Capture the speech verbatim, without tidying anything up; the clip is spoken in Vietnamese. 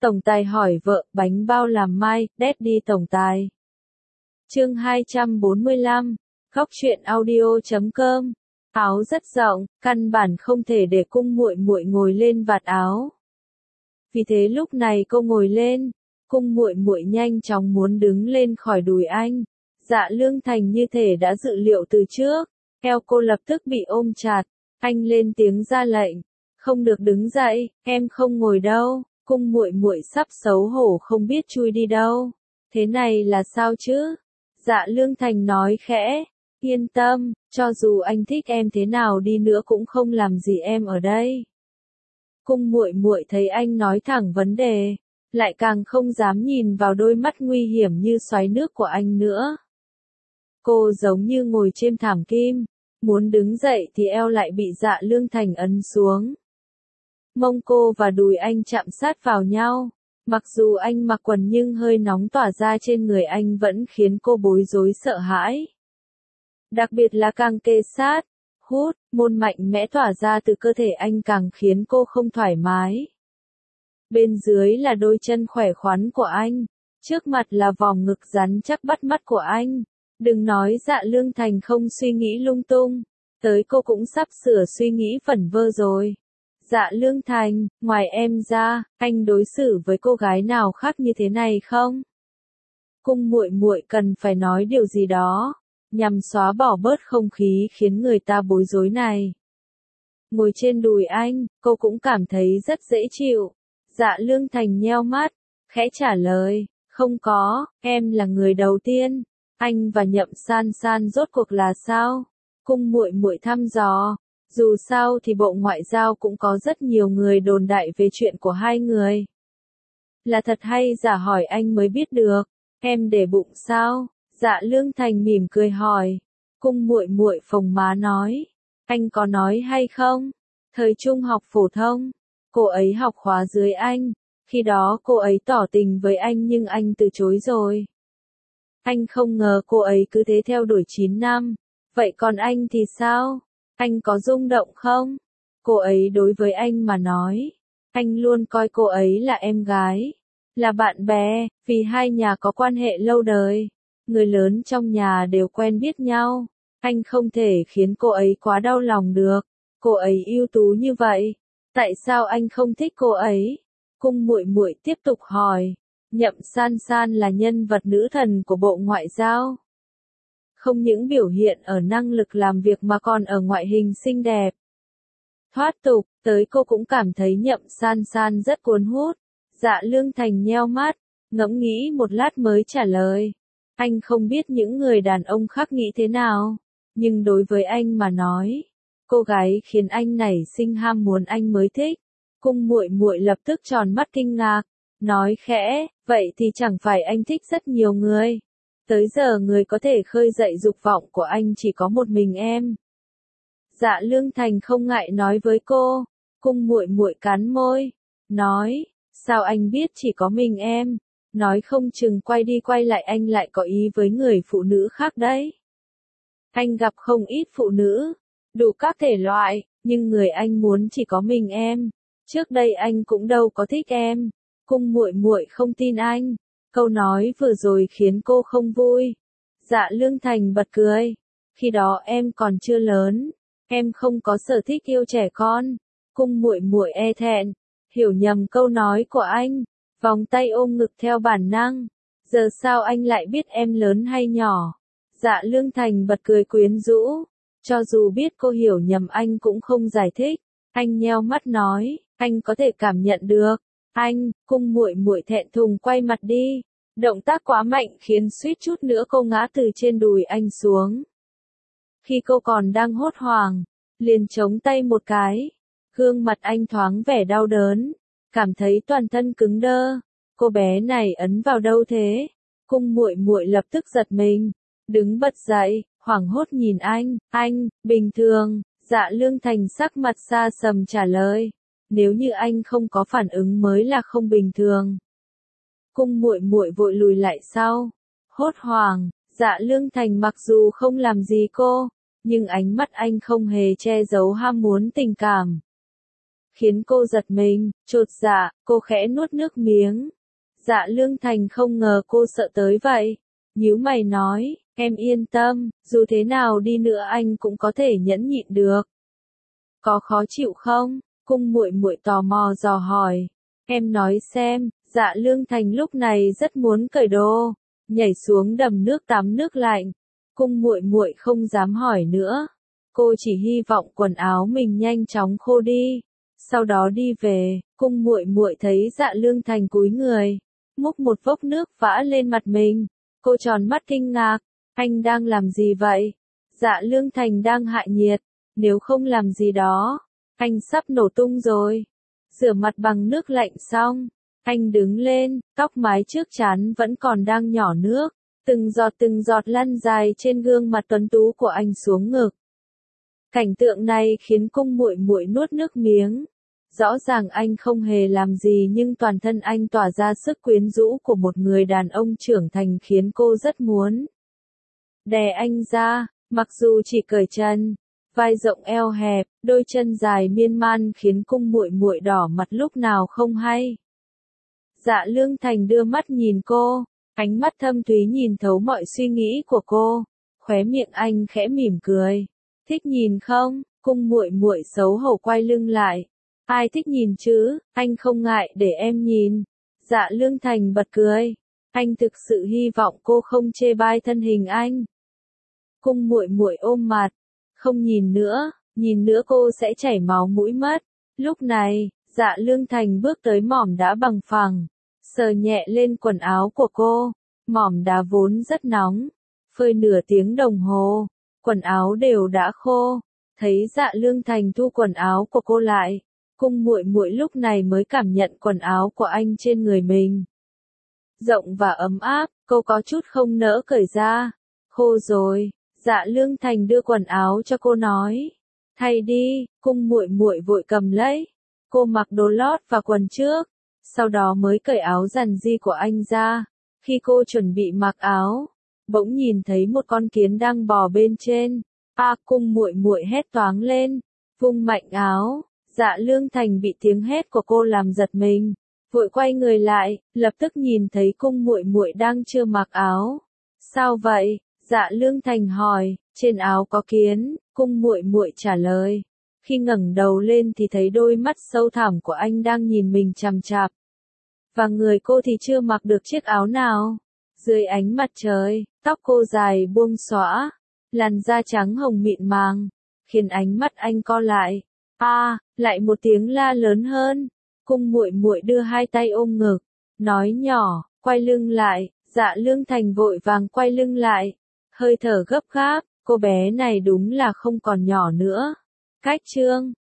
Tổng tài hỏi vợ, bánh bao làm mai, Daddy tổng tài. Chương hai trăm bốn mươi lăm, Góc truyện audio chấm com. Áo rất rộng, căn bản không thể để cung muội muội ngồi lên vạt áo. Vì thế lúc này cô ngồi lên, cung muội muội nhanh chóng muốn đứng lên khỏi đùi anh. Dạ Lương Thành như thể đã dự liệu từ trước, eo cô lập tức bị ôm chặt, anh lên tiếng ra lệnh, không được đứng dậy, em không ngồi đâu. Cung muội muội sắp xấu hổ không biết chui đi đâu. Thế này là sao chứ? Dạ Lương Thành nói khẽ, yên tâm, cho dù anh thích em thế nào đi nữa cũng không làm gì em ở đây. Cung muội muội thấy anh nói thẳng vấn đề, lại càng không dám nhìn vào đôi mắt nguy hiểm như xoáy nước của anh nữa. Cô giống như ngồi trên thảm kim, muốn đứng dậy thì eo lại bị Dạ Lương Thành ấn xuống. Mông cô và đùi anh chạm sát vào nhau, mặc dù anh mặc quần nhưng hơi nóng tỏa ra trên người anh vẫn khiến cô bối rối sợ hãi. Đặc biệt là càng kề sát, hút, môn mạnh mẽ tỏa ra từ cơ thể anh càng khiến cô không thoải mái. Bên dưới là đôi chân khỏe khoắn của anh, trước mặt là vòng ngực rắn chắc bắt mắt của anh. Đừng nói Dạ Lương Thành không suy nghĩ lung tung, tới cô cũng sắp sửa suy nghĩ phẩn vơ rồi. Dạ Lương Thành, ngoài em ra, anh đối xử với cô gái nào khác như thế này không? Cung muội muội cần phải nói điều gì đó, nhằm xóa bỏ bớt không khí khiến người ta bối rối này. Ngồi trên đùi anh, cô cũng cảm thấy rất dễ chịu. Dạ Lương Thành nheo mắt, khẽ trả lời, không có, em là người đầu tiên. Anh và Nhậm San San rốt cuộc là sao? Cung muội muội thăm dò. Dù sao thì Bộ Ngoại giao cũng có rất nhiều người đồn đại về chuyện của hai người. Là thật hay giả hỏi anh mới biết được. Em để bụng sao? Dạ Lương Thành mỉm cười hỏi. Cung muội muội phồng má nói. Anh có nói hay không? Thời trung học phổ thông, cô ấy học khóa dưới anh. Khi đó cô ấy tỏ tình với anh nhưng anh từ chối rồi. Anh không ngờ cô ấy cứ thế theo đuổi chín năm. Vậy còn anh thì sao? Anh có rung động không? Cô ấy đối với anh mà nói. Anh luôn coi cô ấy là em gái. Là bạn bè, vì hai nhà có quan hệ lâu đời. Người lớn trong nhà đều quen biết nhau. Anh không thể khiến cô ấy quá đau lòng được. Cô ấy ưu tú như vậy. Tại sao anh không thích cô ấy? Cung muội muội tiếp tục hỏi. Nhậm San San là nhân vật nữ thần của Bộ Ngoại giao. Không những biểu hiện ở năng lực làm việc mà còn ở ngoại hình xinh đẹp. Thoát tục, tới cô cũng cảm thấy Nhậm San San rất cuốn hút. Dạ Lương Thành nheo mắt, ngẫm nghĩ một lát mới trả lời. Anh không biết những người đàn ông khác nghĩ thế nào, nhưng đối với anh mà nói, cô gái khiến anh nảy sinh ham muốn anh mới thích. Cung muội muội lập tức tròn mắt kinh ngạc, nói khẽ, vậy thì chẳng phải anh thích rất nhiều người. Tới giờ người có thể khơi dậy dục vọng của anh chỉ có một mình em. Dạ Lương Thành không ngại nói với cô. Cung muội muội cắn môi, nói, sao anh biết chỉ có mình em? Nói không chừng quay đi quay lại anh lại có ý với người phụ nữ khác đấy. Anh gặp không ít phụ nữ, đủ các thể loại, nhưng người anh muốn chỉ có mình em. Trước đây anh cũng đâu có thích em. Cung muội muội không tin anh. Câu nói vừa rồi khiến cô không vui. Dạ Lương Thành bật cười. Khi đó em còn chưa lớn, em không có sở thích yêu trẻ con. Cung muội muội e thẹn, hiểu nhầm câu nói của anh, vòng tay ôm ngực theo bản năng. Giờ sao anh lại biết em lớn hay nhỏ? Dạ Lương Thành bật cười quyến rũ. Cho dù biết cô hiểu nhầm anh cũng không giải thích. Anh nheo mắt nói, anh có thể cảm nhận được. Anh, cung muội muội thẹn thùng quay mặt đi. Động tác quá mạnh khiến suýt chút nữa cô ngã từ trên đùi anh xuống. Khi cô còn đang hốt hoảng, liền chống tay một cái. Gương mặt anh thoáng vẻ đau đớn, cảm thấy toàn thân cứng đơ. Cô bé này ấn vào đâu thế? Cung muội muội lập tức giật mình, đứng bật dậy, hoảng hốt nhìn anh. Anh, bình thường. Dạ Lương Thành sắc mặt xa sầm trả lời. Nếu như anh không có phản ứng mới là không bình thường. Cung muội muội vội lùi lại sau. Hốt hoảng, Dạ Lương Thành mặc dù không làm gì cô, nhưng ánh mắt anh không hề che giấu ham muốn tình cảm. khiến cô giật mình, chột dạ, cô khẽ nuốt nước miếng. Dạ Lương Thành không ngờ cô sợ tới vậy. Nhíu mày nói, em yên tâm, dù thế nào đi nữa anh cũng có thể nhẫn nhịn được. Có khó chịu không? Cung muội muội tò mò dò hỏi. Em nói xem. Dạ Lương Thành lúc này rất muốn cởi đồ, nhảy xuống đầm nước tắm nước lạnh. Cung muội muội không dám hỏi nữa. Cô chỉ hy vọng quần áo mình nhanh chóng khô đi, sau đó đi về. Cung muội muội thấy Dạ Lương Thành cúi người, múc một vốc nước vã lên mặt mình. Cô tròn mắt kinh ngạc, anh đang làm gì vậy? Dạ Lương Thành đang hạ nhiệt, nếu không làm gì đó, anh sắp nổ tung rồi. Rửa mặt bằng nước lạnh xong, anh đứng lên, tóc mái trước trán vẫn còn đang nhỏ nước, từng giọt từng giọt lăn dài trên gương mặt tuấn tú của anh xuống ngực. Cảnh tượng này khiến cung muội muội nuốt nước miếng. Rõ ràng anh không hề làm gì nhưng toàn thân anh tỏa ra sức quyến rũ của một người đàn ông trưởng thành khiến cô rất muốn đè anh ra, mặc dù chỉ cởi chân, vai rộng eo hẹp, đôi chân dài miên man khiến cung muội muội đỏ mặt lúc nào không hay. Dạ Lương Thành đưa mắt nhìn cô, ánh mắt thâm thúy nhìn thấu mọi suy nghĩ của cô, khóe miệng anh khẽ mỉm cười. Thích nhìn không? Cung muội muội xấu hổ quay lưng lại. Ai thích nhìn chứ, anh không ngại để em nhìn. Dạ Lương Thành bật cười. Anh thực sự hy vọng cô không chê bai thân hình anh. Cung muội muội ôm mặt. Không nhìn nữa, nhìn nữa cô sẽ chảy máu mũi mất. Lúc này, Dạ Lương Thành bước tới mỏm đá bằng phẳng, sờ nhẹ lên quần áo của cô. Mỏm đá vốn rất nóng, phơi nửa tiếng đồng hồ, quần áo đều đã khô. Thấy Dạ Lương Thành thu quần áo của cô lại, cung muội muội lúc này mới cảm nhận quần áo của anh trên người mình. Rộng và ấm áp, cô có chút không nỡ cởi ra. Khô rồi. Dạ Lương Thành đưa quần áo cho cô nói, thay đi. Cung muội muội vội cầm lấy. Cô mặc đồ lót và quần trước, sau đó mới cởi áo dằn di của anh ra. Khi cô chuẩn bị mặc áo, bỗng nhìn thấy một con kiến đang bò bên trên. A, cung muội muội hét toáng lên, vung mạnh áo. Dạ Lương Thành bị tiếng hét của cô làm giật mình, vội quay người lại, lập tức nhìn thấy cung muội muội đang chưa mặc áo. Sao vậy? Dạ Lương Thành hỏi. Trên áo có kiến. Cung muội muội trả lời. Khi ngẩng đầu lên thì thấy đôi mắt sâu thẳm của anh đang nhìn mình chằm chằm. Và người cô thì chưa mặc được chiếc áo nào. Dưới ánh mặt trời, tóc cô dài buông xõa, làn da trắng hồng mịn màng, khiến ánh mắt anh co lại. A, à, lại một tiếng la lớn hơn. Cung muội muội đưa hai tay ôm ngực, nói nhỏ, quay lưng lại. Dạ Lương Thành vội vàng quay lưng lại, hơi thở gấp gáp, cô bé này đúng là không còn nhỏ nữa. Cách chương